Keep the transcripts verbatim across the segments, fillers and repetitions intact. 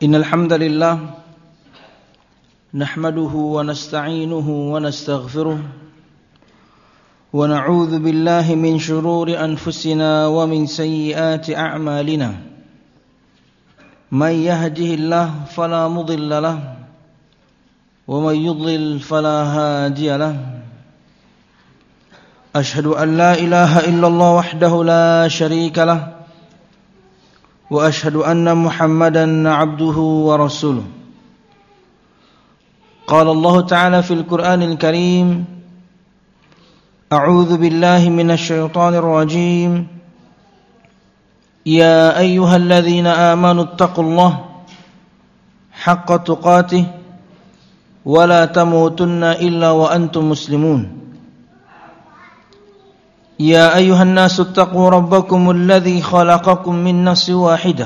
Innal hamdalillah nahmaduhu wa nasta'inuhu wa nastaghfiruh wa na'udzu billahi min shururi anfusina wa min sayyiati a'malina. May yahdihillahu fala mudilla lahu wa may yudlil fala hadiya lahu. Ashhadu an la ilaha illallah wahdahu la syarika lahu wa ashhadu anna Muhammadan abduhu wa rasuluh. Qala Allah Ta'ala fil Qur'anil Karim, A'udzu billahi minasy syaithanir rajim. Ya ayyuhalladzina amanu taqullaha haqqa tuqatih wa la tamutunna illa wa antum muslimun. يا أيها الناس اتقوا ربكم الذي خلقكم من نفس واحدة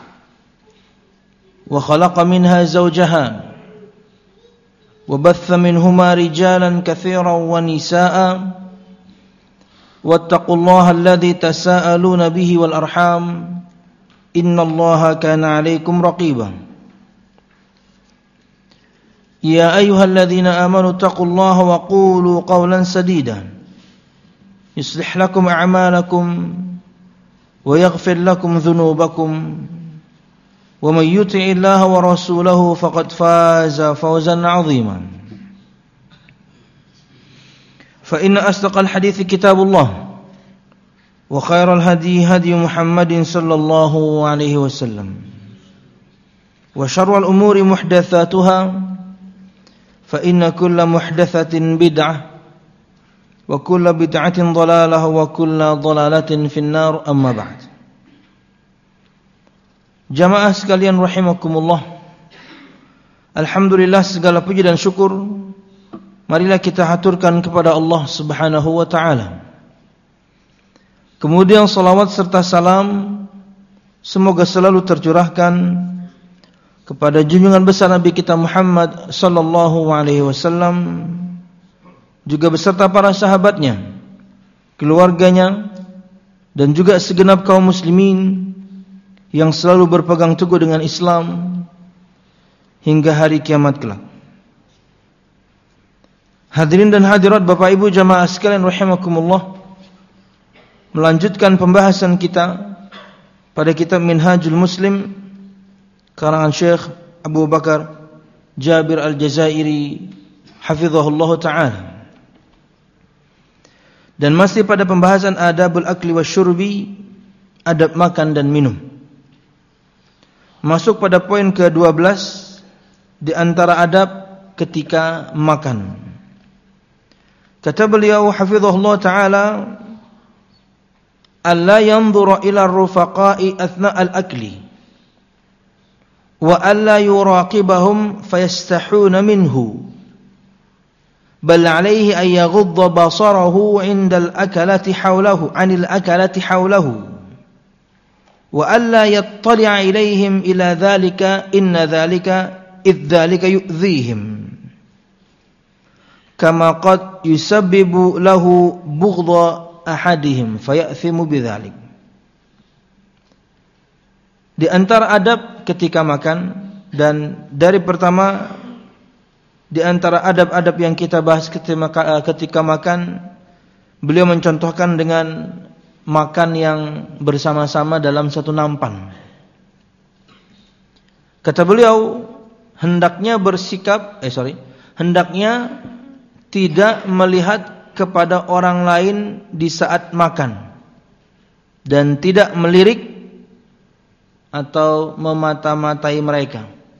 وخلق منها زوجها وبث منهما رجالا كثيرا ونساء واتقوا الله الذي تساءلون به والأرحام إن الله كان عليكم رقيبا يا أيها الذين آمنوا اتقوا الله وقولوا قولا سديدا يصلح لكم أعمالكم ويغفر لكم ذنوبكم ومن يطع الله ورسوله فقد فاز فوزا عظيما فإن أصدق الحديث كتاب الله وخير الهدي هدي محمد صلى الله عليه وسلم وشر الأمور محدثاتها فإن كل محدثة بدعة wa kullu bid'atin dhalalah wa kullu dhalalatin finnar amma ba'd. Jamaah sekalian rahimakumullah, alhamdulillah segala puji dan syukur marilah kita haturkan kepada Allah Subhanahu wa taala. Kemudian salawat serta salam semoga selalu tercurahkan kepada junjungan besar Nabi kita Muhammad sallallahu alaihi wasallam, juga beserta para sahabatnya, keluarganya, dan juga segenap kaum muslimin yang selalu berpegang teguh dengan Islam hingga hari kiamat kelak. Hadirin dan hadirat Bapak Ibu jamaah sekalian rahimakumullah, melanjutkan pembahasan kita pada kitab Minhajul Muslim karangan Syekh Abu Bakar Jabir Al-Jazairi hafizahullah ta'ala. Dan masih pada pembahasan adabul akli wasyurbi, adab makan dan minum. Masuk pada poin ke dua belas di antara adab ketika makan. Kata beliau hafizahullah ta'ala, alla yanzura ila ar-rufaqa'i athna al-akli wa alla yuraqibahum fayastahuna minhu بل عليه أن يغض بصره عند الأكلة حوله عن الأكلة حوله وألا يطلع إليهم إلى ذلك إن ذلك إذ ذلك يؤذيهم كما قد يسبب له بغض أحدهم فيأثم بذلك. Di antara adab ketika makan, dan dari pertama di antara adab-adab yang kita bahas ketika, ketika makan, beliau mencontohkan dengan makan yang bersama-sama dalam satu nampan. Kata beliau, hendaknya bersikap, eh sorry, hendaknya tidak melihat kepada orang lain di saat makan, dan tidak melirik atau memata-matai mereka.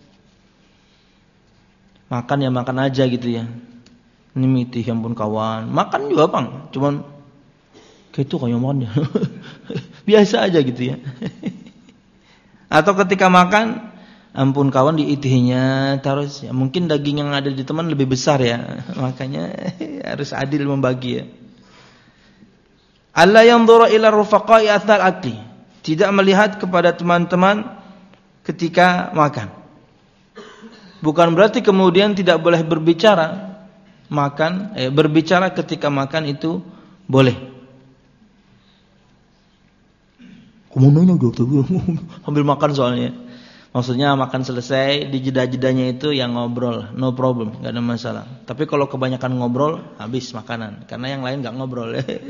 Makan ya makan aja gitu ya. Ini mitih yang pun kawan. Makan juga bang, cuman kayak itu kayak makan ya. Biasa aja gitu ya. Atau ketika makan, ampun kawan diitihnya terus ya, mungkin daging yang ada di teman lebih besar ya. Makanya harus adil membagi ya. Alla yanzura ila rufaqa'i athal akli. Tidak melihat kepada teman-teman ketika makan. Bukan berarti kemudian tidak boleh berbicara makan, eh, berbicara ketika makan itu boleh. Kemana dokter? Ambil makan soalnya. Maksudnya makan selesai, di jeda-jedanya itu yang ngobrol, no problem, nggak ada masalah. Tapi kalau kebanyakan ngobrol, habis makanan, karena yang lain nggak ngobrol.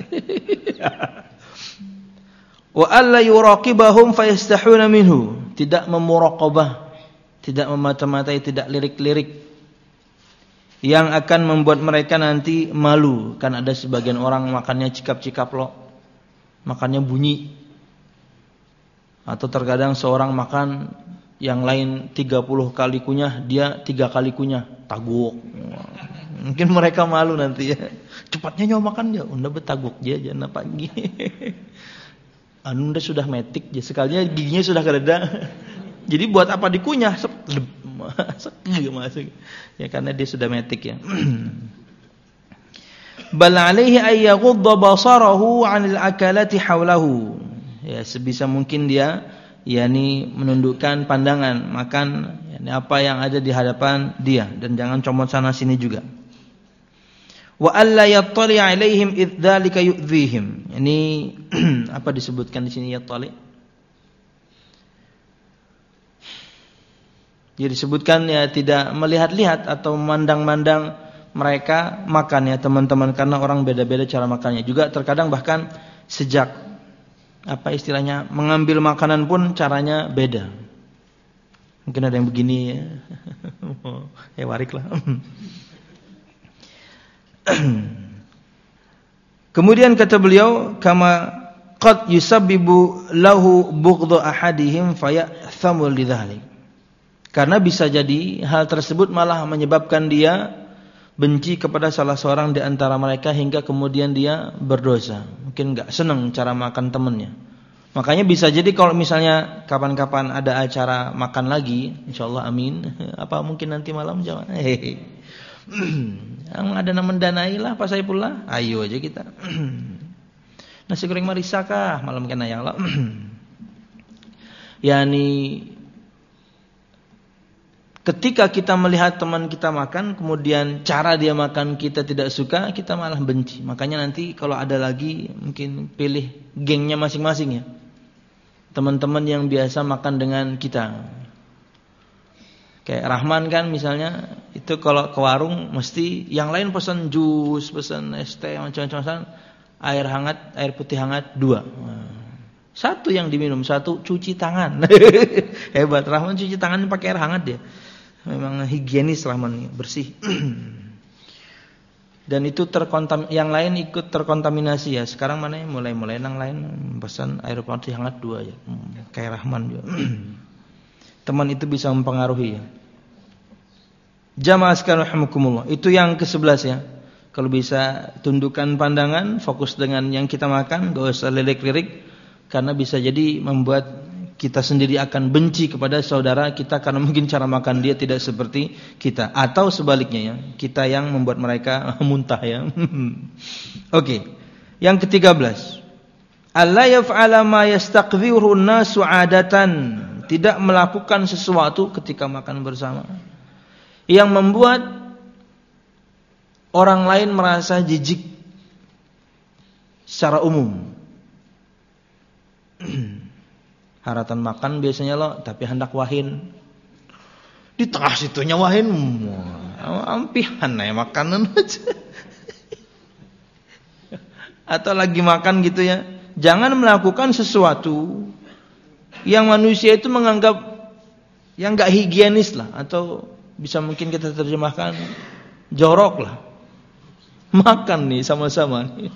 Wa alla yuraqibahum fayastahuna minhu, tidak memuraqabah, tidak memata-matai, tidak lirik-lirik, yang akan membuat mereka nanti malu. Kan ada sebagian orang makannya cikap-cikap loh, makannya bunyi. Atau terkadang seorang makan, yang lain tiga puluh kali kunyah, dia tiga kali kunyah, taguk. Mungkin mereka malu nanti ya. Cepatnya nyawa makan dia, unda betaguk dia jangan pagi. Anda sudah metik, ya sekalinya giginya sudah kereda. Jadi buat apa dikunyah? Masuk. Ya karena dia sudah metik ya. Bal alaihi ay yaghudda basarahu 'anil akalati haulahu. Ya sebisa mungkin dia yakni menundukkan pandangan makan yakni apa yang ada di hadapan dia, dan jangan comot sana sini juga. Wa alla yattali 'alaihim idzalika yu'dhihim. Ini apa disebutkan di sini yattali? Jadi disebutkan ya tidak melihat-lihat atau memandang-mandang mereka makan ya teman-teman, karena orang beda-beda cara makannya. Juga terkadang bahkan sejak apa istilahnya mengambil makanan pun caranya beda. Mungkin ada yang begini ya. Ya warik lah. Kemudian kata beliau, kama qad yusabbibu lahu bughdhu ahadihim fayathamu lidzalik. Karena bisa jadi hal tersebut malah menyebabkan dia benci kepada salah seorang di antara mereka hingga kemudian dia berdosa. Mungkin enggak senang cara makan temannya. Makanya bisa jadi kalau misalnya kapan-kapan ada acara makan lagi, insyaallah amin. Apa mungkin nanti malam jangan. Hehehe. Yang ada nama mendanai lah Pak Saifullah. Ayo aja kita. Nasi goreng marisa kah malam kena ya Allah. Yani ketika kita melihat teman kita makan, kemudian cara dia makan kita tidak suka, kita malah benci. Makanya nanti kalau ada lagi, mungkin pilih gengnya masing-masing ya. Teman-teman yang biasa makan dengan kita. Kayak Rahman kan misalnya, itu kalau ke warung mesti yang lain pesan jus, pesan es teh, macam-macam, air hangat, air putih hangat, dua. Satu yang diminum, satu cuci tangan. Hebat, Rahman cuci tangan pakai air hangat dia. Memang higienis Rahman, bersih. Dan itu terkontam, yang lain ikut terkontaminasi ya. Sekarang mana ya, mulai-mulai yang lain pesan air putih hangat dua ya. Hmm, kayak Rahman juga. Teman itu bisa mempengaruhi ya. Jamaah sekalian rahimakumullah. Itu yang kesebelas ya. Kalau bisa tundukkan pandangan, fokus dengan yang kita makan, gak usah lirik-lirik, karena bisa jadi membuat kita sendiri akan benci kepada saudara kita karena mungkin cara makan dia tidak seperti kita, atau sebaliknya ya, kita yang membuat mereka muntah ya. Oke. Okay. Yang ketiga belas, alla yaf'ala ma yastaqdhiru an-nasu 'adatan, tidak melakukan sesuatu ketika makan bersama yang membuat orang lain merasa jijik secara umum. Haratan makan biasanya lo, tapi hendak wahin. Di tengah situnya wahin. Ampihan ya makanan aja. Atau lagi makan gitu ya. Jangan melakukan sesuatu yang manusia itu menganggap yang enggak higienis lah, atau bisa mungkin kita terjemahkan jorok lah. Makan nih sama-sama nih.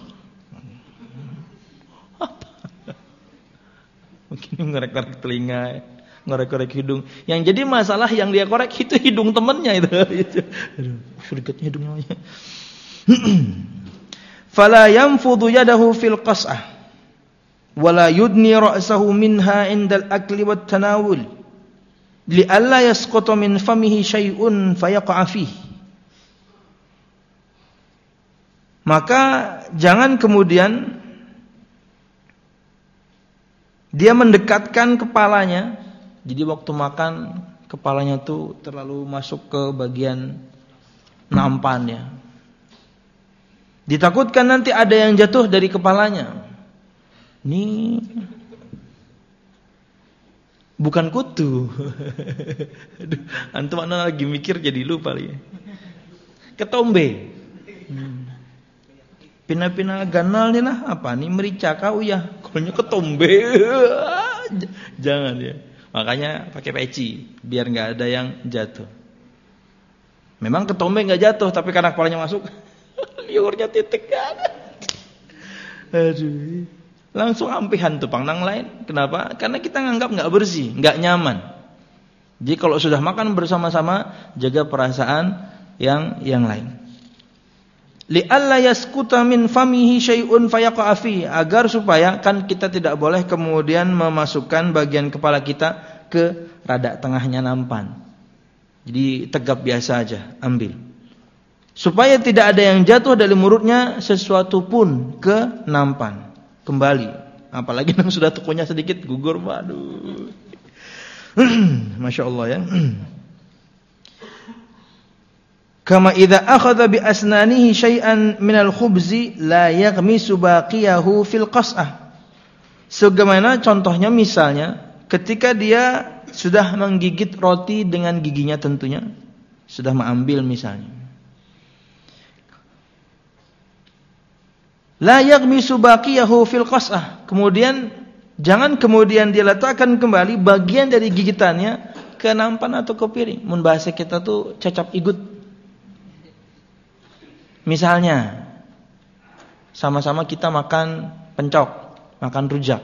Mungkin ngorek-ngorek telinga, ngorek-ngorek hidung. Yang jadi masalah yang dia korek itu hidung temannya itu. Aduh, surgatnya hidungnya. Fala yanfudhu yadahu fil qas'ah wala yudni ra'sahu minha 'indal akli wat tanawul li alla yasquta min famihi syai'un fayaqa fihi. Maka jangan kemudian dia mendekatkan kepalanya. Jadi waktu makan kepalanya tuh terlalu masuk ke bagian nampannya. Ditakutkan nanti ada yang jatuh dari kepalanya. Ini Bukan kutu. Aduh, antum mana lagi mikir jadi lupa lagi. Ketombe. Hmm. Pina-pina ganal nih lah, apa nih merica kau ya. Kalau ketombe. Jangan ya. Makanya pakai peci biar nggak ada yang jatuh. Memang ketombe nggak jatuh, tapi karena kepalanya masuk, liurnya titik kan. Aduh. Langsung ampihan tuh pang nang lain. Kenapa? Karena kita nganggap nggak bersih, nggak nyaman. Jadi kalau sudah makan bersama-sama, jaga perasaan yang yang lain. Li'alla yaskuta min famihi syai'un fayaqa fi, agar supaya kan kita tidak boleh kemudian memasukkan bagian kepala kita ke rada tengahnya nampan. Jadi tegap biasa aja, ambil. Supaya tidak ada yang jatuh dari mulutnya sesuatu pun ke nampan. Kembali, apalagi yang sudah tukunya sedikit gugur, waduh. Masya Allah ya. Kama idza akhadha bi asnanihi syai'an minal khubzi la yaghmisu baqiyahu fil qas'ah. Sebagaimana contohnya misalnya ketika dia sudah menggigit roti dengan giginya tentunya, sudah mengambil misalnya. La yaghmisu baqiyahu fil qas'ah. Kemudian jangan kemudian dia letakkan kembali bagian dari gigitannya ke nampan atau ke piring. Mun bahasa kita tuh cacap igut. Misalnya sama-sama kita makan pencok, makan rujak.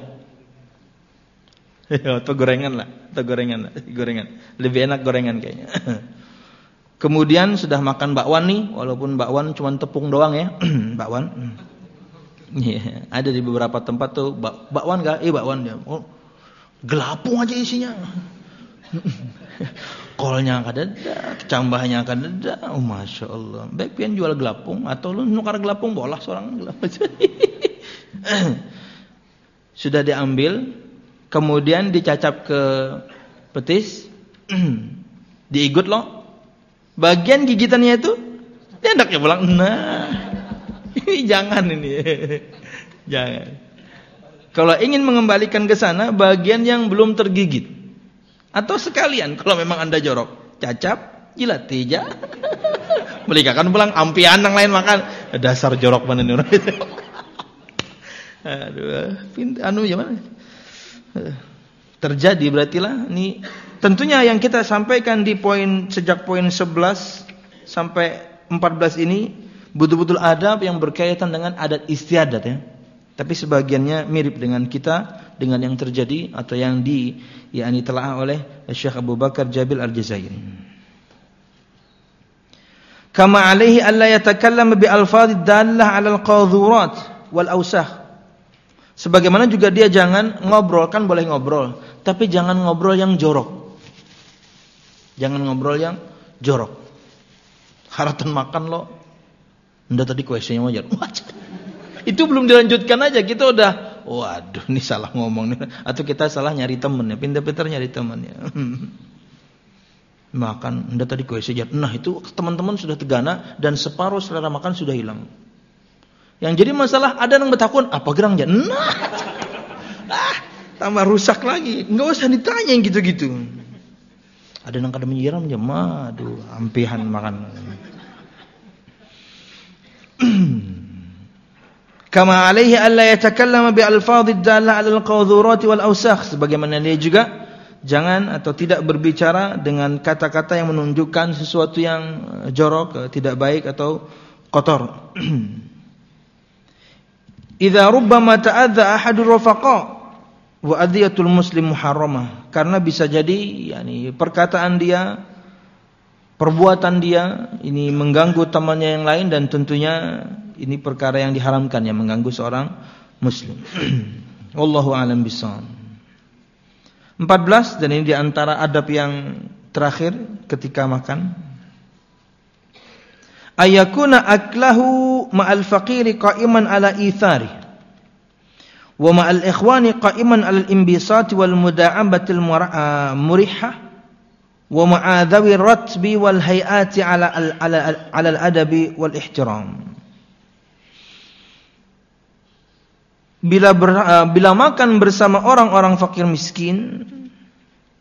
Atau gorengan lah, atau gorengan lah, gorengan. Lebih enak gorengan kayaknya. Kemudian sudah makan bakwan nih, walaupun bakwan cuma tepung doang ya, bakwan. Yeah, ada di beberapa tempat tuh bak bakwan enggak? Eh bakwan dia. Oh, gelapung aja isinya. Kolnya kada ada, kecambahnya kada ada. Oh, Masya Allah. Baik pian jual gelapung atau lu nukar gelapung bolah seorang gelapung. Sudah diambil, kemudian dicacap ke petis, diigut loh. Bagian gigitannya itu hendaknya pulang. Nah, ini jangan ini. Jangan. Kalau ingin mengembalikan ke sana bagian yang belum tergigit. Atau sekalian kalau memang Anda jorok, cacap, jilat tija. Melikakan pulang ampian yang lain makan. Dasar jorok mana nih orang. Aduh, anu gimana? Terjadi berartilah ini tentunya yang kita sampaikan di poin sejak poin sebelas sampai empat belas ini betul-betul adab yang berkaitan dengan adat istiadat ya. Tapi sebagiannya mirip dengan kita, dengan yang terjadi atau yang di yakni telah oleh Syekh Abu Bakar Jabil Al-Jazairi. Kama alaihi alla yatakallam bi alfadhid dallah 'ala al-qadhurat wal awsakh. Sebagaimana juga dia jangan ngobrol, kan boleh ngobrol, tapi jangan ngobrol yang jorok. Jangan ngobrol yang jorok. Haratan makan lo. Ndak tadi kuesenya wajar. Itu belum dilanjutkan aja kita udah waduh ini salah ngomong nih atau kita salah nyari temen ya, pintar-pintar nyari temen ya. Makan ndak tadi kuesenya. Nah, itu teman-teman sudah tegana dan separuh selera makan sudah hilang. Yang jadi masalah ada yang bertakun apa gerang ya. Nah. Ah, tambah rusak lagi. Enggak usah ditanya yang gitu-gitu. Ada yang kada menyiram ya, aduh, ampihan makan. Kama alaihi alla yatakallama bi alfadhid dalla 'ala al-qadhurat wal awsakh, sebagaimana dia juga jangan atau tidak berbicara dengan kata-kata yang menunjukkan sesuatu yang jorok, tidak baik atau kotor. Idza rubbama ta'adza ahadur rafaqa wa adhiyatul muslim muharramah, karena bisa jadi yakni perkataan dia, perbuatan dia ini mengganggu temannya yang lain dan tentunya ini perkara yang diharamkan yang mengganggu seorang muslim. Wallahu a'lam bishawab. empat belas dan ini di antara adab yang terakhir ketika makan. Ayakuna aklahu ma'al faqiri qa'iman ala ithari wa ma'al ikhwani qa'iman ala al-inbisati wal muda'abatil murihah wa ma'adhawi ratbi wal hayati ala ala ala al-adabi wal ihtiram. Bila ber, bila makan bersama orang-orang fakir miskin,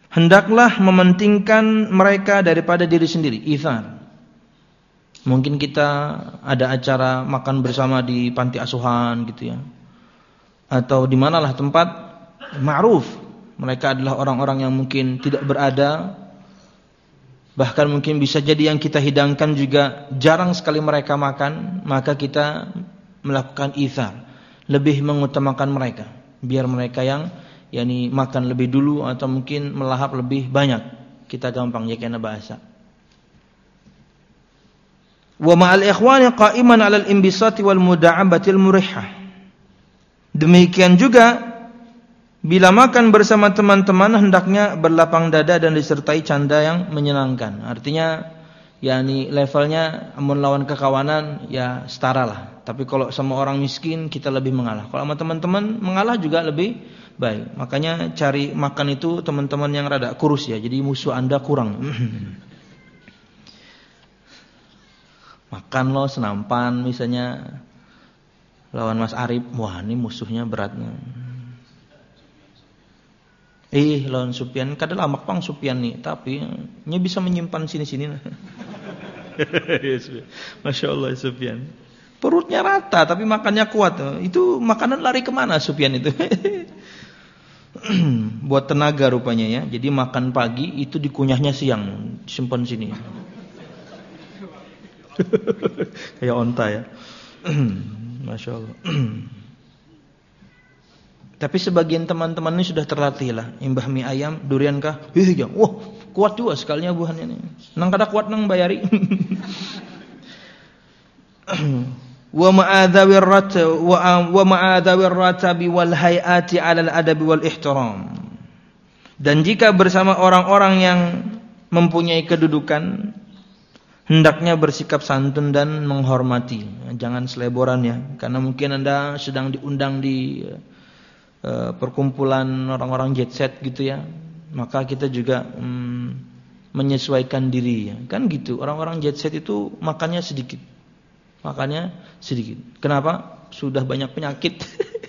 hendaklah mementingkan mereka daripada diri sendiri, itsar. Mungkin kita ada acara makan bersama di panti asuhan gitu ya, atau di manalah tempat ma'ruf, mereka adalah orang-orang yang mungkin tidak berada, bahkan mungkin bisa jadi yang kita hidangkan juga jarang sekali mereka makan, maka kita melakukan itsar, lebih mengutamakan mereka, biar mereka yang yakni makan lebih dulu atau mungkin melahap lebih banyak, kita gampang ya kena bahasa. Wa ma'al ikhwani qa'iman 'alal imbisati wal muda'abatil murihah. Demikian juga bila makan bersama teman-teman hendaknya berlapang dada dan disertai canda yang menyenangkan. Artinya yakni levelnya amun lawan kekawanan ya setara lah. Tapi kalau sama orang miskin kita lebih mengalah. Kalau sama teman-teman mengalah juga lebih baik. Makanya cari makan itu teman-teman yang rada kurus ya. Jadi musuh Anda kurang. Makan lo senampan misalnya lawan Mas Arif, wah ini musuhnya beratnya. Eh lawan Sufyan, kadang lamak pang Sufyan nih, tapi nya bisa menyimpan sini-sini. Masya Allah Sufyan. Perutnya rata tapi makannya kuat. Itu makanan lari kemana Sufyan itu? Buat tenaga rupanya ya. Jadi makan pagi itu dikunyahnya siang, simpan sini. Kayak onta ya. Masya Allah. Tapi sebagian teman-teman ini sudah terlatih lah. Imbah mie ayam, durian kah? Ih, ya. Wah, kuat juga sekalinya buahannya nih. Nang kada kuat nang bayari. Wa ma'adzawir rat wa ma'adzawir ratabi wal hayati 'ala al-adabi wal ihtiram. Dan jika bersama orang-orang yang mempunyai kedudukan, hendaknya bersikap santun dan menghormati. Jangan seleboran ya, karena mungkin Anda sedang diundang di uh, perkumpulan orang-orang jet set gitu ya. Maka kita juga um, menyesuaikan diri ya. Kan gitu, orang-orang jet set itu makannya sedikit. Makannya sedikit. Kenapa? Sudah banyak penyakit.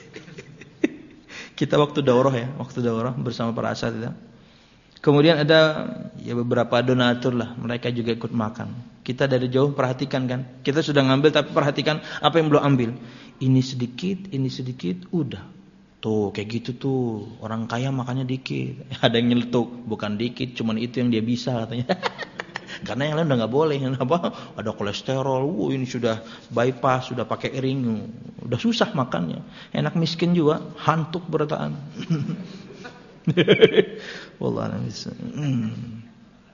Kita waktu daurah ya, waktu daurah bersama para asatidz. Kemudian ada ya beberapa donatur lah, mereka juga ikut makan. Kita dari jauh perhatikan kan. Kita sudah ngambil tapi perhatikan apa yang belum ambil. Ini sedikit, ini sedikit, udah. Tuh kayak gitu tuh, orang kaya makannya dikit. Ada yang nyeletuk, bukan dikit, cuman itu yang dia bisa katanya. Karena yang lain udah nggak boleh, kenapa? Ada kolesterol, uh, ini sudah bypass, sudah pakai ring, udah susah makannya. Enak miskin juga, hantuk berataan. Wallah, hmm.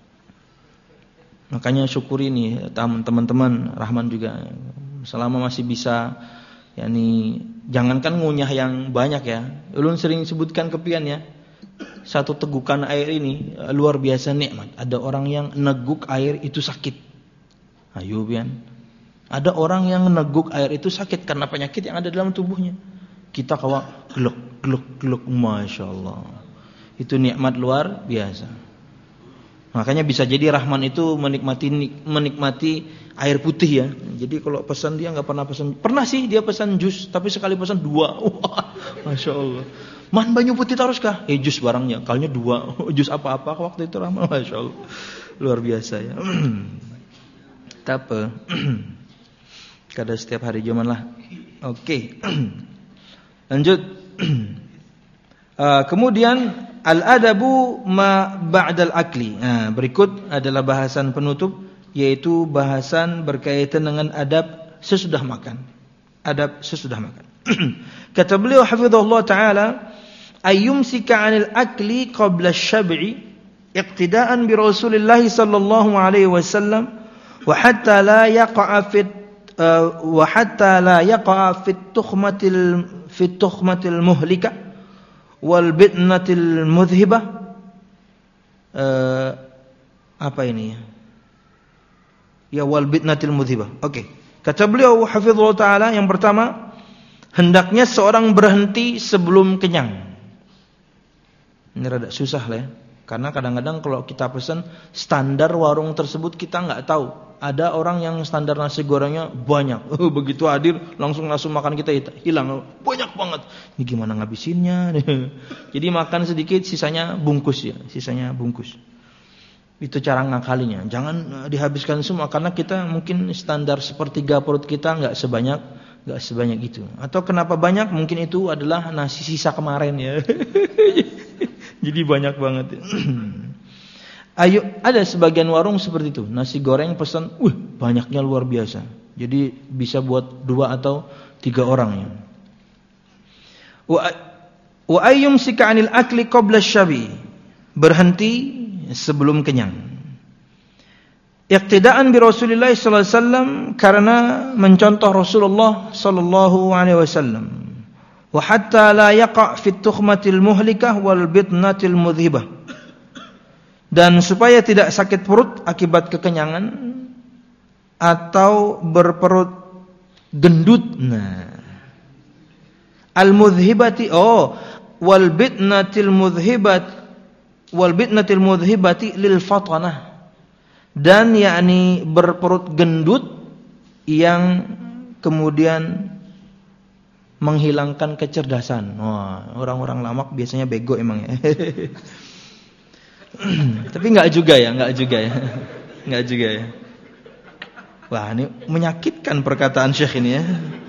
Makanya syukuri nih teman-teman Rahman juga, selama masih bisa, yakni jangankan ngunyah yang banyak ya. Ulun sering sebutkan kepian ya. Satu tegukan air ini luar biasa nikmat. Ada orang yang neguk air itu sakit. Ayo pian. Ada orang yang neguk air itu sakit karena penyakit yang ada dalam tubuhnya. Kita kawa gluk gluk gluk, masya Allah. Itu nikmat luar biasa. Makanya bisa jadi Rahman itu menikmati menikmati air putih ya. Jadi kalau pesan dia nggak pernah pesan. Pernah sih dia pesan jus, tapi sekali pesan dua. Wah, masya Allah. Man banyu putih terus kah? Eh jus barangnya, kalinya dua. Jus apa-apa waktu itu Rahman, masya Allah. Luar biasa ya. Tapi kada setiap hari zaman lah. Oke. Lanjut. Uh, kemudian al-adabu ma ba'dal akli. Nah, berikut adalah bahasan penutup, yaitu bahasan berkaitan dengan adab sesudah makan. Adab sesudah makan. Kata beliau hafizahullah taala, ayyumsika 'anil akli qabla asy-syab'i iqtida'an bi Rasulillah sallallahu alaihi wasallam wa hatta la yaqa'a fit uh, wa hatta la yaqa'a fit tukhmatil fit tukhmatil muhlika wal bitnatil mudhibah. Uh, apa ini ya? Ya wal bitnatil mudhibah. Oke. Okay. Kata beliau hafizahullah taala, yang pertama, hendaknya seorang berhenti sebelum kenyang. Ini rada susah lah ya. Karena kadang-kadang kalau kita pesan standar warung tersebut kita nggak tahu. Ada orang yang standar nasi gorengnya banyak. Oh, begitu hadir langsung langsung makan kita hilang. Banyak banget. Ini gimana ngabisinnya? Jadi makan sedikit sisanya bungkus ya. Sisanya bungkus. Itu cara ngakalinya. Jangan dihabiskan semua karena kita mungkin standar sepertiga perut kita nggak sebanyak nggak sebanyak itu. Atau kenapa banyak? Mungkin itu adalah nasi sisa kemarin ya. Jadi banyak banget. Ayo, ada sebagian warung seperti itu. Nasi goreng pesan, wih banyaknya luar biasa. Jadi bisa buat dua atau tiga orang ya. Wa wa ayyum sika 'anil akli qabla syabi. Berhenti sebelum kenyang. Iqtidaan bi Rasulillah sallallahu alaihi wasallam karena mencontoh Rasulullah sallallahu alaihi wasallam. Wa hatta la yaqa' fi tukhmatil muhlikah wal bitnatil mudhibah. Dan supaya tidak sakit perut akibat kekenyangan atau berperut gendut. Nah. Al mudhibati oh wal bitnatil mudhibat wal bitnatil mudhibati lil fatanah. Dan yakni berperut gendut yang kemudian menghilangkan kecerdasan. Wah, orang-orang lama biasanya bego emang ya. Tapi enggak juga ya, enggak juga ya. Enggak juga ya. Wah, ini menyakitkan perkataan Syekh ini ya.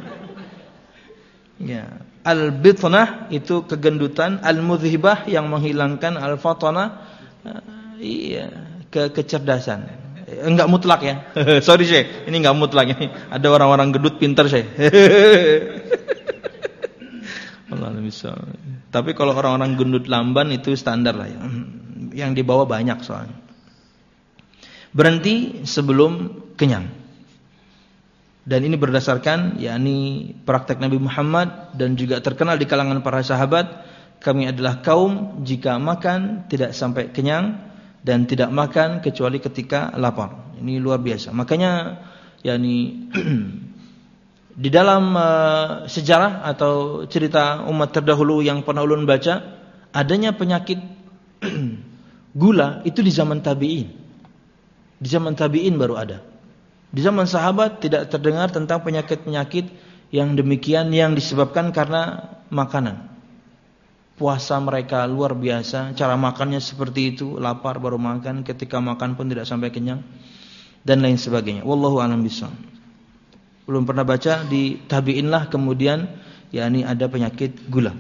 Ya, al-bitnah itu kegendutan, al-mudhibah yang menghilangkan, al-fatanah uh, iya, ke kecerdasan. Enggak mutlak ya. Sorry Syekh, ini enggak mutlak ini. Ada orang-orang gendut pintar Syekh. Allah bisa. Tapi kalau orang-orang gendut lamban itu standar lah ya. Yang dibawa banyak soalnya. Berhenti sebelum kenyang. Dan ini berdasarkan yakni praktek Nabi Muhammad dan juga terkenal di kalangan para sahabat, kami adalah kaum jika makan tidak sampai kenyang dan tidak makan kecuali ketika lapar. Ini luar biasa. Makanya yakni di dalam uh, sejarah atau cerita umat terdahulu yang pernah ulun baca, adanya penyakit gula itu di zaman tabi'in. Di zaman tabi'in baru ada. Di zaman sahabat tidak terdengar tentang penyakit-penyakit yang demikian yang disebabkan karena makanan. Puasa mereka luar biasa, cara makannya seperti itu, lapar baru makan, ketika makan pun tidak sampai kenyang dan lain sebagainya. Wallahu a'lam bishawab. Belum pernah baca di tabi'in lah kemudian yakni ada penyakit gula.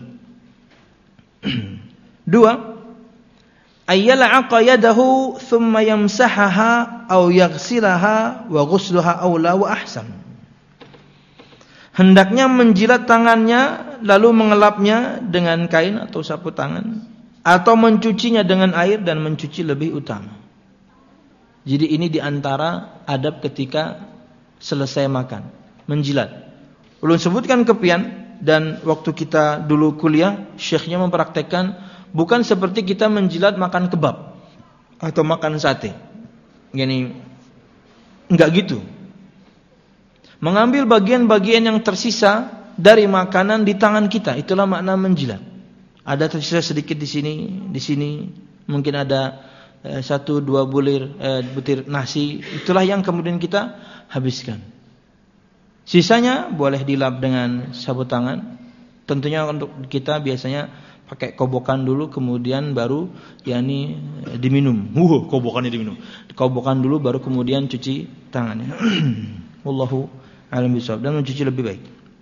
Dua, ayyala'a yadahu thumma yamsahaha aw yaghsilaha wa ghusluha aula wa ahsan. Hendaknya menjilat tangannya lalu mengelapnya dengan kain atau sapu tangan atau mencucinya dengan air dan mencuci lebih utama. Jadi ini diantara adab ketika selesai makan, menjilat. Ulun sebutkan kepian dan waktu kita dulu kuliah, syekhnya mempraktekkan bukan seperti kita menjilat makan kebab atau makan sate. Gini, enggak gitu. Mengambil bagian-bagian yang tersisa dari makanan di tangan kita, itulah makna menjilat. Ada tersisa sedikit di sini, di sini mungkin ada eh, satu dua bulir eh, butir nasi, itulah yang kemudian kita habiskan. Sisanya boleh dilap dengan sapu tangan. Tentunya untuk kita biasanya pakai kobokan dulu, kemudian baru yakni diminum. Wuh, kobokannya diminum. Kobokan dulu baru kemudian cuci tangannya. Wallahu a'lam bishawab, dan mencuci lebih baik.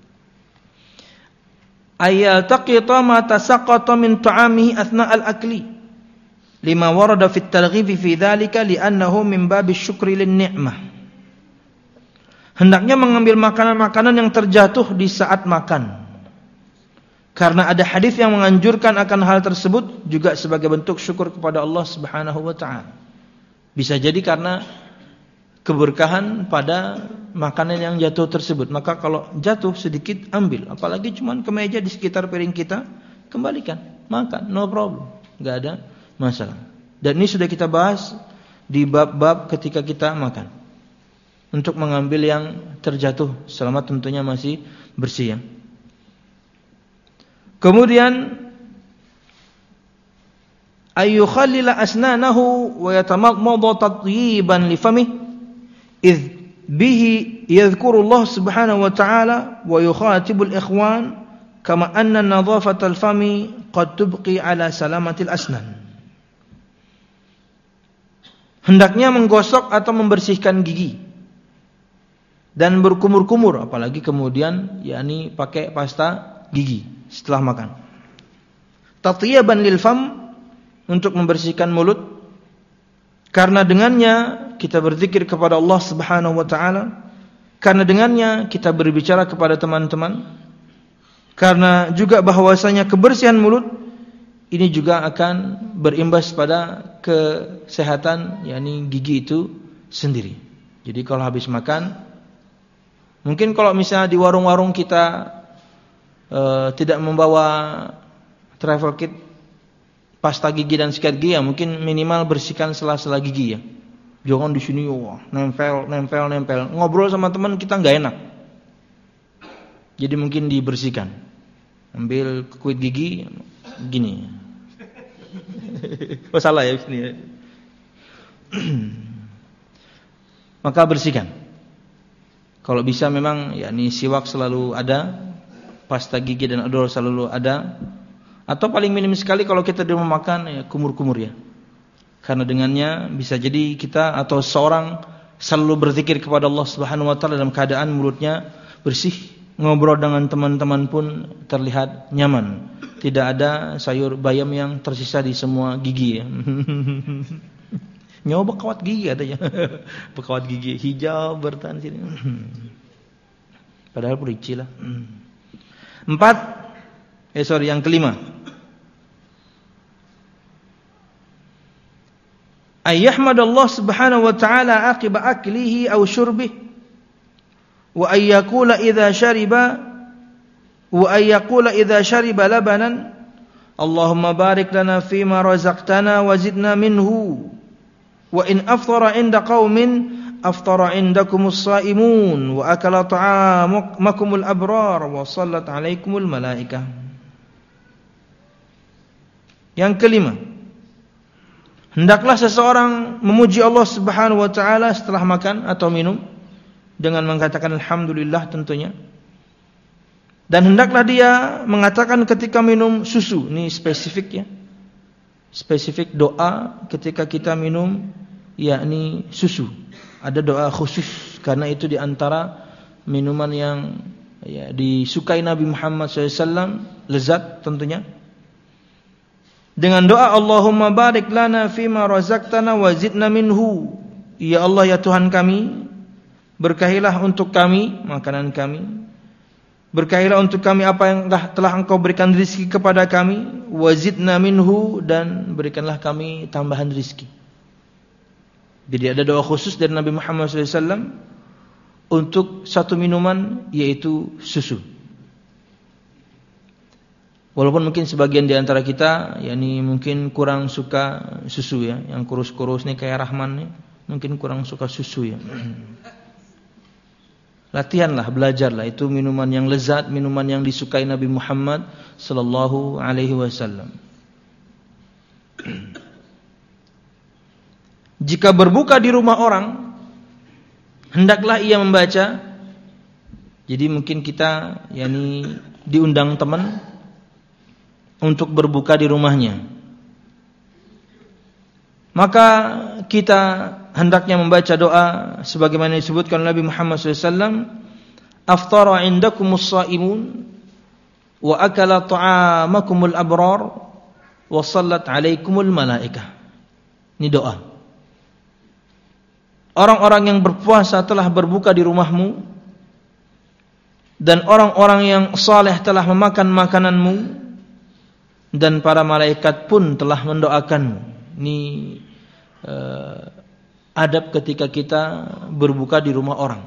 Ayal taqita ma tasaqata min ta'amihi athna al-akli. Lima warada fi at-targhib fi dzalika li'annahu min babi syukri lin-ni'mah. Hendaknya mengambil makanan-makanan yang terjatuh di saat makan. Karena ada hadis yang menganjurkan akan hal tersebut juga sebagai bentuk syukur kepada Allah Subhanahu wa taala. Bisa jadi karena keberkahan pada makanan yang jatuh tersebut. Maka kalau jatuh sedikit ambil, apalagi cuma ke meja di sekitar piring kita, kembalikan, makan, no problem, enggak ada masalah. Dan ini sudah kita bahas di bab-bab ketika kita makan. Untuk mengambil yang terjatuh selama tentunya masih bersih ya. Kemudian ayyukhallila asnanahu wa yatamadmadu tatyiban li famih idh bihi yadhkuru Allah subhanahu wa ta'ala wa yukhatibul ikhwan kama anna nadhafatal fami qad tubqi ala salamatil asnan. Hendaknya menggosok atau membersihkan gigi dan berkumur-kumur, apalagi kemudian yakni pakai pasta gigi setelah makan. Tatyiban lil fam, untuk membersihkan mulut, karena dengannya kita berzikir kepada Allah Subhanahu wa taala, karena dengannya kita berbicara kepada teman-teman, karena juga bahwasanya kebersihan mulut ini juga akan berimbas pada kesehatan yakni gigi itu sendiri. Jadi kalau habis makan, mungkin kalau misalnya di warung-warung kita e, tidak membawa travel kit pasta gigi dan sikat gigi, ya mungkin minimal bersihkan sela-sela gigi ya. Jangan di sini wah, nempel, nempel, nempel. Ngobrol sama teman kita nggak enak. Jadi mungkin dibersihkan. Ambil kulit gigi gini. Oh salah ya sini ya. Maka bersihkan. Kalau bisa memang yakni siwak selalu ada, pasta gigi dan odol selalu ada, atau paling minim sekali kalau kita di rumah makan ya kumur-kumur ya. Karena dengannya bisa jadi kita atau seorang selalu berzikir kepada Allah Subhanahu wa taala dalam keadaan mulutnya bersih, ngobrol dengan teman-teman pun terlihat nyaman. Tidak ada sayur bayam yang tersisa di semua gigi ya. Nyoba kawat gigi katanya. Bekawat gigi hijau bertahan sini. Padahal perici lah. Empat, eh sorry yang kelima. Ayyahmadallah subhanahu wa ta'ala aqiba aklihi aw syurbih wa ayyakula idha syariba wa ayyakula idha syariba labanan Allahumma barik lana fima razaqtana wa zidna minhu wa in aftara inda qaumin aftara indakumus saimun wa akala ta'amakumul abrar wa sallat alaikumul malaikah. Yang kelima, hendaklah seseorang memuji Allah Subhanahu wa taala setelah makan atau minum dengan mengatakan alhamdulillah tentunya. Dan hendaklah dia mengatakan ketika minum susu, ini spesifik ya. Spesifik doa ketika kita minum yakni susu. Ada doa khusus karena itu di antara minuman yang ya, disukai Nabi Muhammad shallallahu alaihi wasallam, lezat tentunya. Dengan doa Allahumma barik lana fima razaqtana wa zidna minhu. Ya Allah ya Tuhan kami, berkahilah untuk kami makanan kami. Berkahilah untuk kami apa yang telah Engkau berikan rezeki kepada kami, wa zidna minhu, dan berikanlah kami tambahan rezeki. Jadi ada doa khusus dari Nabi Muhammad shallallahu alaihi wasallam untuk satu minuman, yaitu susu. Walaupun mungkin sebagian di antara kita yakni mungkin kurang suka susu ya, yang kurus-kurus nih kayak Rahman nih, mungkin kurang suka susu ya. Latihanlah, belajarlah, itu minuman yang lezat, minuman yang disukai Nabi Muhammad sallallahu alaihi wasallam. Jika berbuka di rumah orang, hendaklah ia membaca. Jadi mungkin kita yakni diundang teman untuk berbuka di rumahnya, maka kita hendaknya membaca doa sebagaimana disebutkan Nabi Muhammad shallallahu alaihi wasallam, aftara indakumus saimun wa akala ta'amakumul abrar wa sallat alaikumul malaikah. Ini doa. Orang-orang yang berpuasa telah berbuka di rumahmu, dan orang-orang yang saleh telah memakan makananmu, dan para malaikat pun telah mendoakanmu. Ini uh, adab ketika kita berbuka di rumah orang.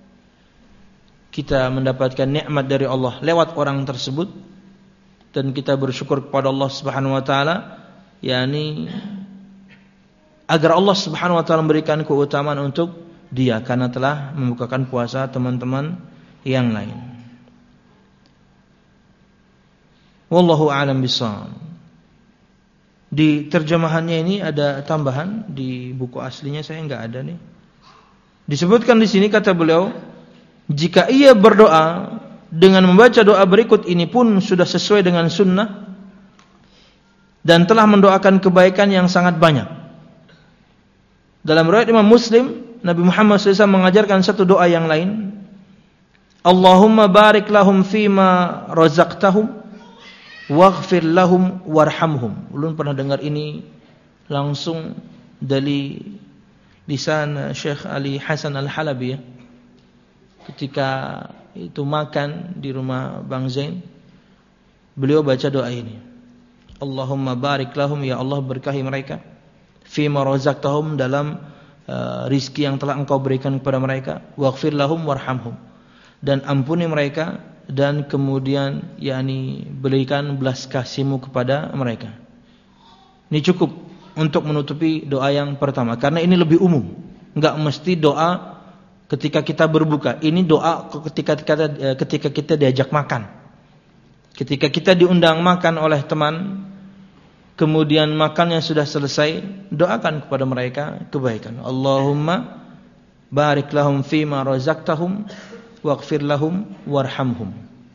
Kita mendapatkan nikmat dari Allah lewat orang tersebut, dan kita bersyukur kepada Allah Subhanahu wa taala, yakni agar Allah Subhanahu wa taala memberikan keutamaan untuk dia karena telah membukakan puasa teman-teman yang lain. Wallahu a'lam bishawab. Di terjemahannya ini ada tambahan, di buku aslinya saya enggak ada nih. Disebutkan di sini kata beliau, jika ia berdoa dengan membaca doa berikut ini pun sudah sesuai dengan sunnah dan telah mendoakan kebaikan yang sangat banyak. Dalam riwayat Imam Muslim, Nabi Muhammad shallallahu alaihi wasallam mengajarkan satu doa yang lain. Allahumma barik lahum fima razaqtahum waghfir lahum warhamhum. Ulun pernah dengar ini langsung dari lisan Syekh Ali Hasan Al-Halabi ya. Ketika itu makan di rumah Bang Zain, beliau baca doa ini. Allahumma barik lahum, ya Allah berkahi mereka, fima razaqtahum, dalam uh, rizki yang telah Engkau berikan kepada mereka, waghfir lahum warhamhum, dan ampuni mereka dan kemudian yakni berikan belas kasih-Mu kepada mereka. Ini cukup untuk menutupi doa yang pertama karena ini lebih umum. Enggak mesti doa ketika kita berbuka. Ini doa ketika kita ketika kita diajak makan. Ketika kita diundang makan oleh teman, kemudian makannya sudah selesai, doakan kepada mereka kebaikan. Allahumma barik lahum fima razaqtahum waghfir lahum warhamhum.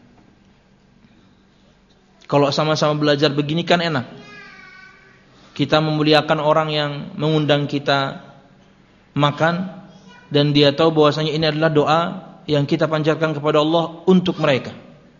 Kalau sama-sama belajar begini kan enak. Kita memuliakan orang yang mengundang kita makan dan dia tahu bahwasanya ini adalah doa yang kita panjatkan kepada Allah untuk mereka.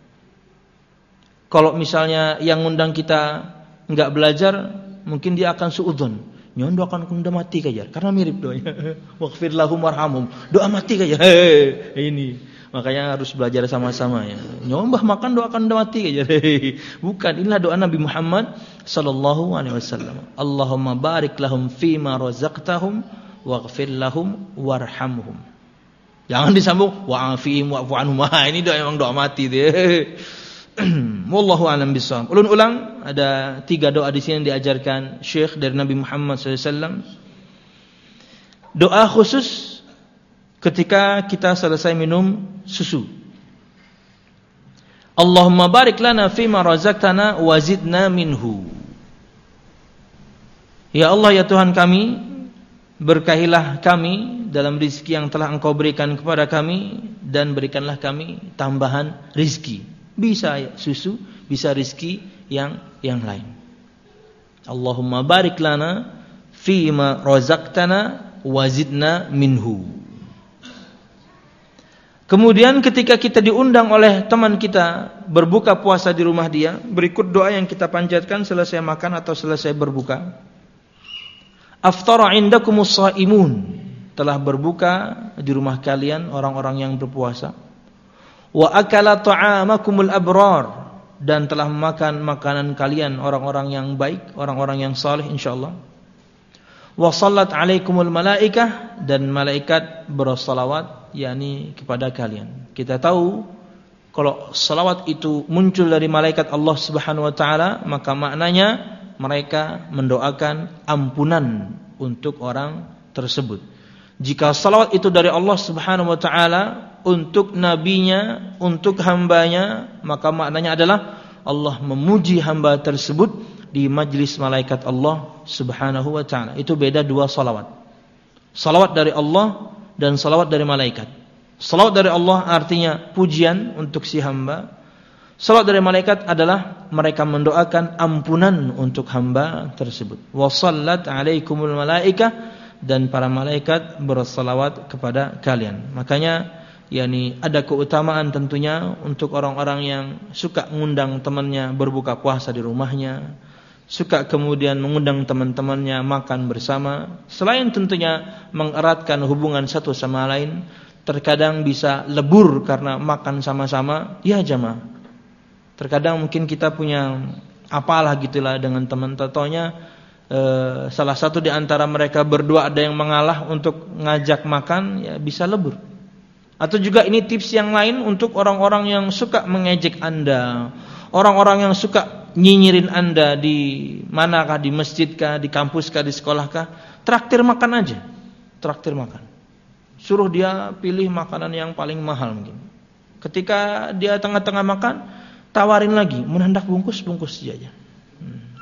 Kalau misalnya yang ngundang kita enggak belajar, mungkin dia akan suudzon. Nyondo akan kunda mati kajar karena mirip doanya. Waghfir lahum warhamhum. Doa mati kajar. Ini makanya harus belajar sama-sama ya. Nyombah makan doakan doa mati aja. Bukan, inilah doa Nabi Muhammad sallallahu alaihi wasallam. Allahumma barik lahum fima razaqtahum waghfir lahum warhamhum. Jangan disambung wa'afihim wa'fu anhum. Ini doa memang doa mati deh. Wallahu a'lam bishawab. Ulun ulang, ada tiga doa di sini yang diajarkan Syekh dari Nabi Muhammad sallallahu alaihi wasallam. Doa khusus ketika kita selesai minum susu. Allahumma barik lana fima razaqtana wa zidna minhu. Ya Allah, ya Tuhan kami, berkahilah kami dalam rizki yang telah Engkau berikan kepada kami dan berikanlah kami tambahan rizki. Bisa susu, bisa rizki yang yang lain. Allahumma barik lana fima razaqtana wa zidna minhu. Kemudian ketika kita diundang oleh teman kita berbuka puasa di rumah dia, berikut doa yang kita panjatkan selesai makan atau selesai berbuka. Aftara indakumus shaimun, telah berbuka di rumah kalian orang-orang yang berpuasa. Wa akala ta'amakumul abrar, dan telah makan makanan kalian orang-orang yang baik, orang-orang yang saleh insyaallah. Wa sallat alaikumul malaikah, dan malaikat bersalawat yakni kepada kalian. Kita tahu kalau salawat itu muncul dari malaikat Allah Subhanahu wa taala, maka maknanya mereka mendoakan ampunan untuk orang tersebut. Jika salawat itu dari Allah Subhanahu wa taala untuk nabinya, untuk hambanya, maka maknanya adalah Allah memuji hamba tersebut di majlis malaikat Allah Subhanahu wa taala. Itu beda dua salawat. Salawat dari Allah dan salawat dari malaikat. Salawat dari Allah artinya pujian untuk si hamba. Salawat dari malaikat adalah mereka mendoakan ampunan untuk hamba tersebut. Wa sallat alaikumul malaikah, dan para malaikat bersalawat kepada kalian. Makanya yakni ada keutamaan tentunya untuk orang-orang yang suka mengundang temannya berbuka puasa di rumahnya, suka kemudian mengundang teman-temannya makan bersama. Selain tentunya mengeratkan hubungan satu sama lain, terkadang bisa lebur karena makan sama-sama. Ya jamaah, terkadang mungkin kita punya apalah gitulah dengan teman, totonya eh, salah satu di antara mereka berdua ada yang mengalah untuk ngajak makan, ya bisa lebur. Atau juga ini tips yang lain untuk orang-orang yang suka mengejek Anda, orang-orang yang suka nyinyirin Anda di manakah, di masjidkah, di kampuskah, di sekolahkah, traktir makan aja. Traktir makan. Suruh dia pilih makanan yang paling mahal mungkin. Ketika dia tengah-tengah makan, tawarin lagi, menandak bungkus, bungkus saja. Hmm.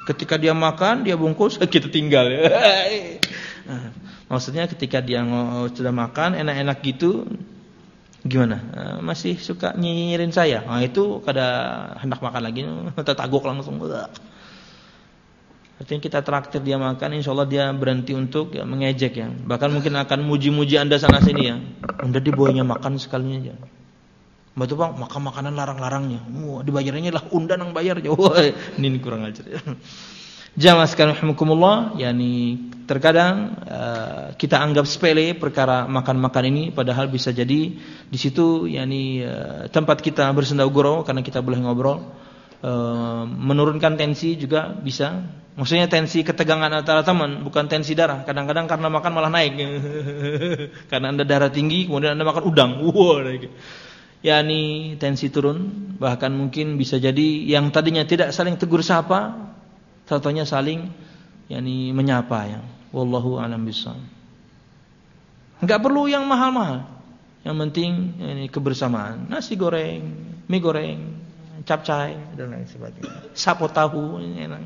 Ketika dia makan, dia bungkus, kita tinggal. Nah, maksudnya ketika dia sudah makan enak-enak gitu, gimana? Masih suka nyinyirin saya. Nah, itu kada hendak makan lagi, tertaguk langsung. Artinya kita traktir dia makan, insya Allah dia berhenti untuk ya, mengejek ya. Bahkan mungkin akan muji-muji Anda sana sini ya. Anda dibawanya makan sekalinya aja. Betul bang, makan makanan larang-larangnya. Wah, dibayarnya lah undan yang bayar. Wah, ini kurang ajar. Jamaah sekalian rahimakumullah, yakni terkadang uh, kita anggap sepele perkara makan-makan ini, padahal bisa jadi di situ yakni uh, tempat kita bersenda gurau karena kita boleh ngobrol, uh, menurunkan tensi juga bisa. Maksudnya tensi ketegangan antara teman, bukan tensi darah. Kadang-kadang karena makan malah naik. Karena Anda darah tinggi, kemudian Anda makan udang. Wah, naik. yakni tensi turun, bahkan mungkin bisa jadi yang tadinya tidak saling tegur sapa, contohnya saling yakni menyapa ya. Wallahu a'lam bishawab. Enggak perlu yang mahal-mahal. Yang penting ini kebersamaan. Nasi goreng, mie goreng, capcay dan lain sebagainya. Sapo tahu ini enak.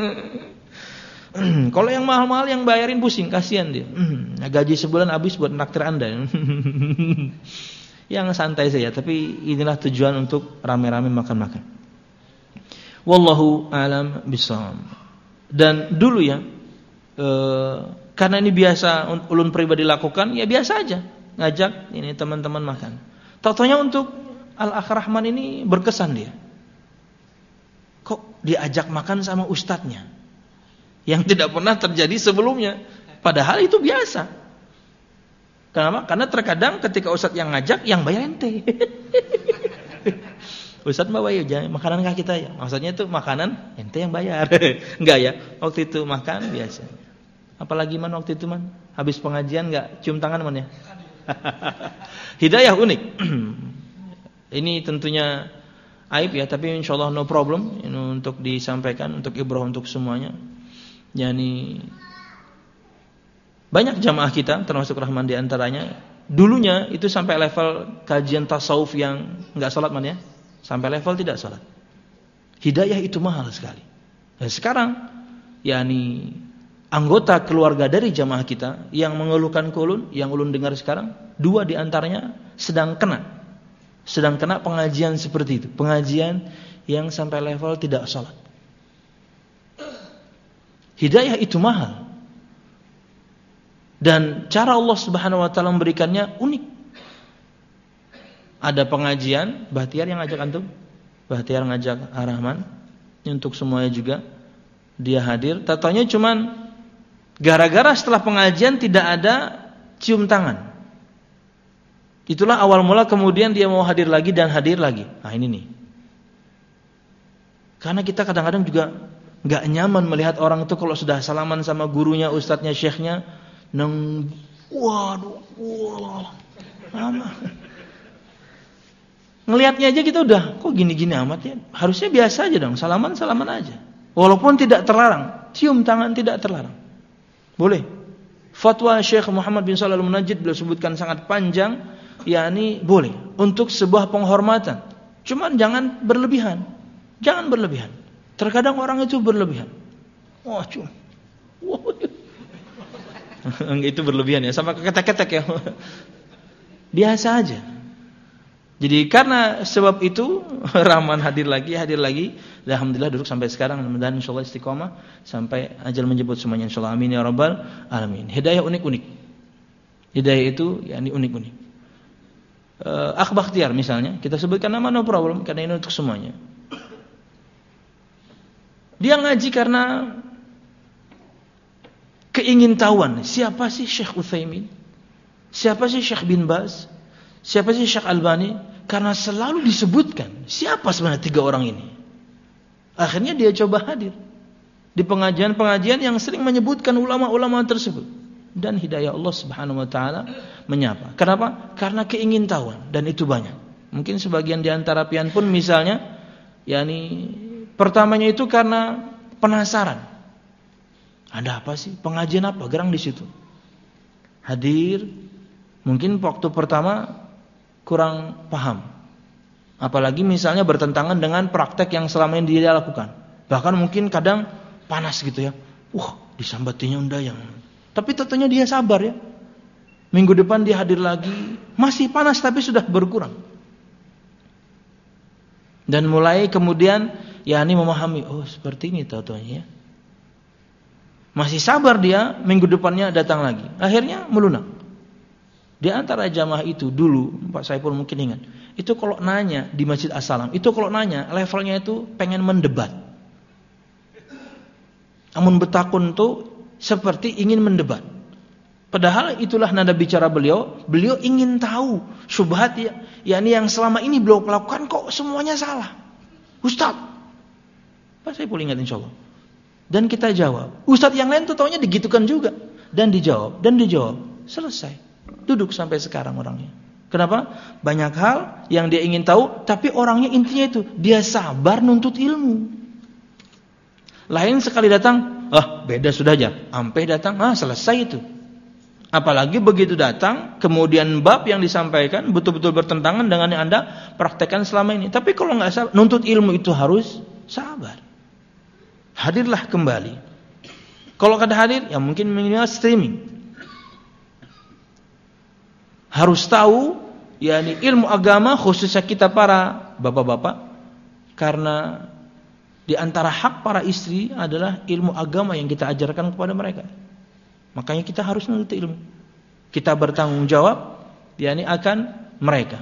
Kalau yang mahal-mahal yang bayarin pusing, kasihan dia. Gaji sebulan habis buat naktir Anda. Yang santai saja, tapi inilah tujuan untuk rame-rame makan-makan. Wallahu a'lam bishawab. Dan dulu ya, e, karena ini biasa ulun pribadi lakukan, ya biasa aja ngajak ini teman-teman makan. Taunya untuk Al-Akh Rahman ini berkesan dia. Kok diajak makan sama ustadznya? Yang tidak pernah terjadi sebelumnya. Padahal itu biasa. Kenapa? Karena terkadang ketika ustadz yang ngajak, yang bayar ente. Ustadz bawa ya makanan kah kita ya. Maksudnya itu makanan ente yang bayar. Enggak ya. Waktu itu makan biasa. Apalagi man waktu itu man? Habis pengajian enggak cium tangan man ya? Hidayah unik. Ini tentunya aib ya, tapi insyaallah no problem ini untuk disampaikan, untuk ibrah untuk semuanya. Yani banyak jamaah kita termasuk Rahman di antaranya dulunya itu sampai level kajian tasawuf yang enggak salat man ya. Sampai level tidak salat. Hidayah itu mahal sekali. Dan sekarang yakni anggota keluarga dari jamaah kita yang mengeluhkan ke ulun, yang ulun dengar sekarang, dua di antaranya sedang kena sedang kena pengajian seperti itu, pengajian yang sampai level tidak salat. Hidayah itu mahal. Dan cara Allah Subhanahu wa taala memberikannya unik. Ada pengajian, Bahtiar yang ngajak antum, Bahtiar ngajak Ar-Rahman, untuk semuanya juga dia hadir. Tatanya cuman gara-gara setelah pengajian tidak ada cium tangan. Itulah awal mula kemudian dia mau hadir lagi dan hadir lagi. Nah ini nih. Karena kita kadang-kadang juga enggak nyaman melihat orang itu kalau sudah salaman sama gurunya, ustadznya, syekhnya, nang waduh, wah, lama. Ngelihatnya aja kita udah, kok gini-gini amat ya. Harusnya biasa aja dong, salaman-salaman aja. Walaupun tidak terlarang, cium tangan tidak terlarang. Boleh. Fatwa Syekh Muhammad bin Shalih Al-Munajjid beliau sebutkan sangat panjang, yakni boleh untuk sebuah penghormatan. Cuman jangan berlebihan. Jangan berlebihan. Terkadang orang itu berlebihan. Wah, cum. Wah. Itu berlebihan ya, sama ketek-ketek ya. Biasa aja. Jadi karena sebab itu Rahman hadir lagi, hadir lagi. Alhamdulillah duduk sampai sekarang, mudah-mudahan insyaallah istiqomah sampai ajal menjemput semuanya insyaallah. Amin ya rabbal alamin. Hidayah unik-unik. Hidayah itu yakni unik-unik. Uh, Akh Bakhtiar misalnya, kita sebutkan nama no problem karena ini untuk semuanya. Dia ngaji karena keingintahuan. Siapa sih Syekh Utsaimin? Siapa sih Syekh bin Baz? Siapa sih Syekh Albani? Karena selalu disebutkan siapa sebenarnya tiga orang ini. Akhirnya dia coba hadir di pengajian-pengajian yang sering menyebutkan ulama-ulama tersebut. Dan hidayah Allah Subhanahu wa taala menyapa. Kenapa? Karena keingintahuan, dan itu banyak. Mungkin sebagian di antara pian pun misalnya yakni pertamanya itu karena penasaran. Ada apa sih? Pengajian apa? Gerang di situ. Hadir. Mungkin waktu pertama kurang paham. Apalagi misalnya bertentangan dengan praktek yang selama ini dia lakukan. Bahkan mungkin kadang panas gitu ya. Wah, disambatinya undayang. Tapi tentunya dia sabar ya. Minggu depan dia hadir lagi, masih panas tapi sudah berkurang. Dan mulai kemudian yakni memahami, oh seperti ini taunya ya. Masih sabar dia, minggu depannya datang lagi. Akhirnya melunak. Di antara jamaah itu dulu, Pak Saiful mungkin ingat, itu kalau nanya di Masjid As-Salam, itu kalau nanya levelnya itu pengen mendebat. Amun betakun tuh seperti ingin mendebat. Padahal itulah nada bicara beliau, beliau ingin tahu syubhat ya, yakni yang selama ini beliau lakukan kok semuanya salah. Ustaz, Pak Saiful ingat insyaallah. Dan kita jawab. Ustaz yang lain tuh taunya digitukan juga. Dan dijawab, dan dijawab. Selesai. Duduk sampai sekarang orangnya. Kenapa? Banyak hal yang dia ingin tahu, tapi orangnya intinya itu, dia sabar nuntut ilmu. Lain sekali datang, ah beda sudah aja. Sampai datang, ah selesai itu. Apalagi begitu datang, kemudian bab yang disampaikan betul-betul bertentangan dengan yang Anda praktekkan selama ini. Tapi kalau nggak sabar, nuntut ilmu itu harus sabar. Hadirlah kembali. Kalau kada hadir, ya mungkin minimal streaming. Harus tahu, yakni ilmu agama khususnya kita para bapak-bapak, karena di antara hak para istri adalah ilmu agama yang kita ajarkan kepada mereka. Makanya kita harus menuntut ilmu. Kita bertanggung jawab, yakni akan mereka.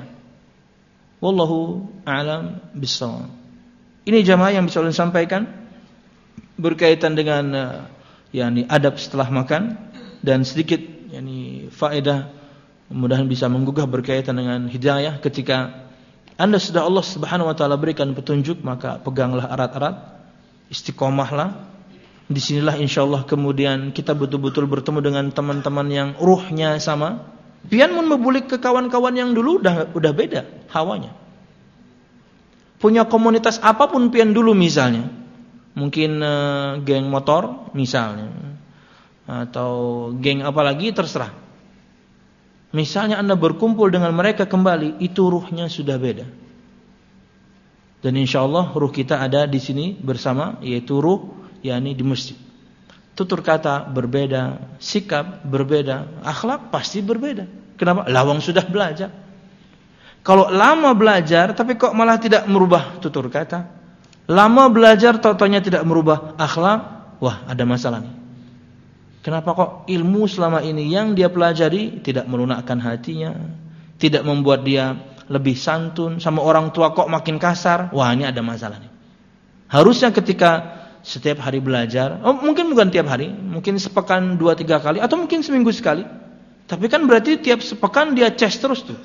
Wallahu a'lam bishawab. Ini jamaah yang bisa saya sampaikan berkaitan dengan uh, yakni adab setelah makan, dan sedikit yakni faedah mudah-mudahan bisa menggugah berkaitan dengan hidayah. Ketika Anda sudah Allah Subhanahu wa taala berikan petunjuk, maka peganglah erat-erat, istiqomahlah. Disinilah insyaallah kemudian kita betul-betul bertemu dengan teman-teman yang ruhnya sama. Pian mun membulik ke kawan-kawan yang dulu udah udah beda hawanya. Punya komunitas apapun pian dulu misalnya, mungkin uh, geng motor misalnya, atau geng apa lagi terserah. Misalnya Anda berkumpul dengan mereka kembali, itu ruhnya sudah beda. Dan insyaallah ruh kita ada di sini bersama, yaitu ruh yakni di masjid. Tutur kata berbeda, sikap berbeda, akhlak pasti berbeda. Kenapa? Lawang sudah belajar. Kalau lama belajar tapi kok malah tidak merubah tutur kata, lama belajar tau-taunya tidak merubah akhlak, wah ada masalah nih. Kenapa kok ilmu selama ini yang dia pelajari tidak melunakkan hatinya, tidak membuat dia lebih santun, sama orang tua kok makin kasar, wah ini ada masalah nih. Harusnya ketika setiap hari belajar, oh, mungkin bukan tiap hari, mungkin sepekan dua tiga kali, atau mungkin seminggu sekali. Tapi kan berarti tiap sepekan dia ces terus tuh.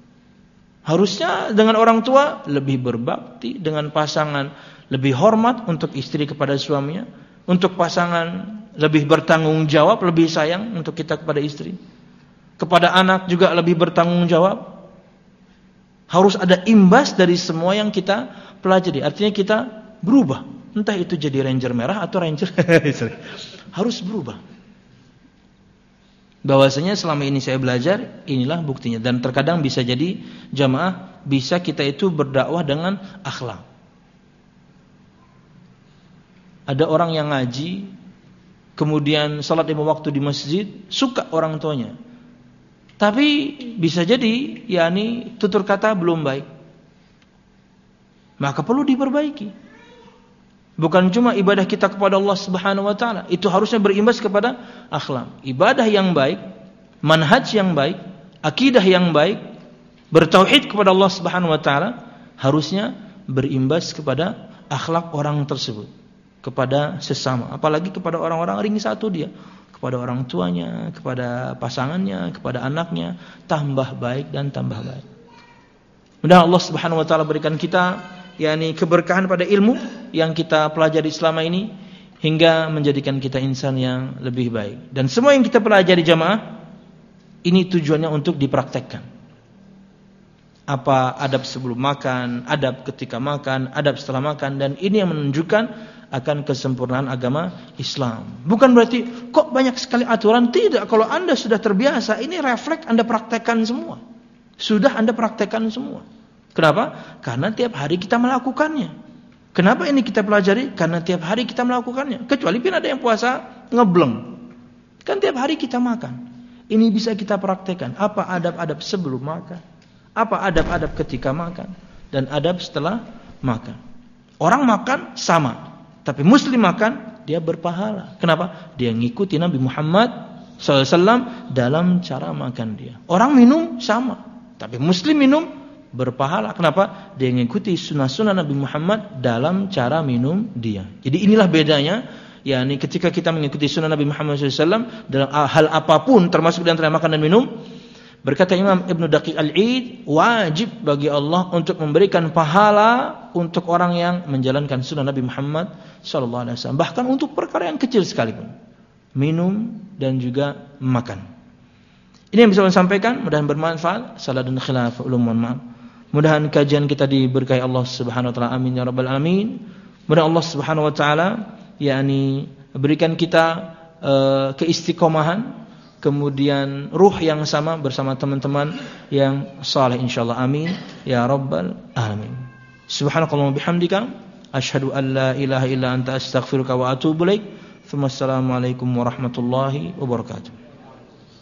Harusnya dengan orang tua lebih berbakti, dengan pasangan lebih hormat untuk istri kepada suaminya, untuk pasangan lebih bertanggung jawab, lebih sayang untuk kita kepada istri. Kepada anak juga lebih bertanggung jawab. Harus ada imbas dari semua yang kita pelajari. Artinya kita berubah. Entah itu jadi ranger merah atau ranger harus berubah. Bahwasanya selama ini saya belajar, inilah buktinya. Dan terkadang bisa jadi jamaah, bisa kita itu berdakwah dengan akhlak. Ada orang yang ngaji, kemudian salat lima waktu di masjid, suka orang tuanya. Tapi bisa jadi yakni tutur kata belum baik. Maka perlu diperbaiki. Bukan cuma ibadah kita kepada Allah Subhanahu wa taala, itu harusnya berimbas kepada akhlak. Ibadah yang baik, manhaj yang baik, akidah yang baik, bertauhid kepada Allah Subhanahu wa taala harusnya berimbas kepada akhlak orang tersebut, kepada sesama, apalagi kepada orang-orang ring satu dia, kepada orang tuanya, kepada pasangannya, kepada anaknya, tambah baik dan tambah baik. Mudah-mudahan Allah Subhanahu wa taala berikan kita yakni keberkahan pada ilmu yang kita pelajari selama ini, hingga menjadikan kita insan yang lebih baik. Dan semua yang kita pelajari jamaah, ini tujuannya untuk dipraktekkan. Apa adab sebelum makan, adab ketika makan, adab setelah makan, dan ini yang menunjukkan akan kesempurnaan agama Islam. Bukan berarti kok banyak sekali aturan, tidak. Kalau Anda sudah terbiasa, ini refleks Anda praktekkan semua. Sudah Anda praktekkan semua. Kenapa? Karena tiap hari kita melakukannya. Kenapa ini kita pelajari? Karena tiap hari kita melakukannya. Kecuali pun ada yang puasa ngebleng. Kan tiap hari kita makan. Ini bisa kita praktekkan. Apa adab-adab sebelum makan? Apa adab-adab ketika makan? Dan adab setelah makan. Orang makan sama. Tapi muslim makan, dia berpahala. Kenapa? Dia ngikuti Nabi Muhammad shallallahu alaihi wasallam dalam cara makan dia. Orang minum sama. Tapi muslim minum berpahala. Kenapa? Dia mengikuti sunnah-sunnah Nabi Muhammad dalam cara minum dia. Jadi inilah bedanya, yakni ketika kita mengikuti sunnah Nabi Muhammad shallallahu alaihi wasallam dalam hal apapun, termasuk di antara makan dan minum. Berkata Imam Ibnu Daqiq Al-Id, wajib bagi Allah untuk memberikan pahala untuk orang yang menjalankan sunnah Nabi Muhammad shallallahu alaihi wasallam. Bahkan untuk perkara yang kecil sekalipun, minum dan juga makan. Ini yang bisa saya sampaikan. Mudah-mudahan bermanfaat. Salah dan khilaf ulum, mohon maaf. Mudah-mudahan kajian kita diberkahi Allah Subhanahu wa taala. Amin ya rabbal alamin. Mudah Allah Subhanahu wa taala yakni berikan kita uh, keistiqomahan, kemudian ruh yang sama bersama teman-teman yang saleh insyaallah. Amin ya rabbal alamin. Subhanakallahumma bihamdika asyhadu an la ilaha illa anta astaghfiruka wa atubu ilaik. Assalamualaikum warahmatullahi wabarakatuh.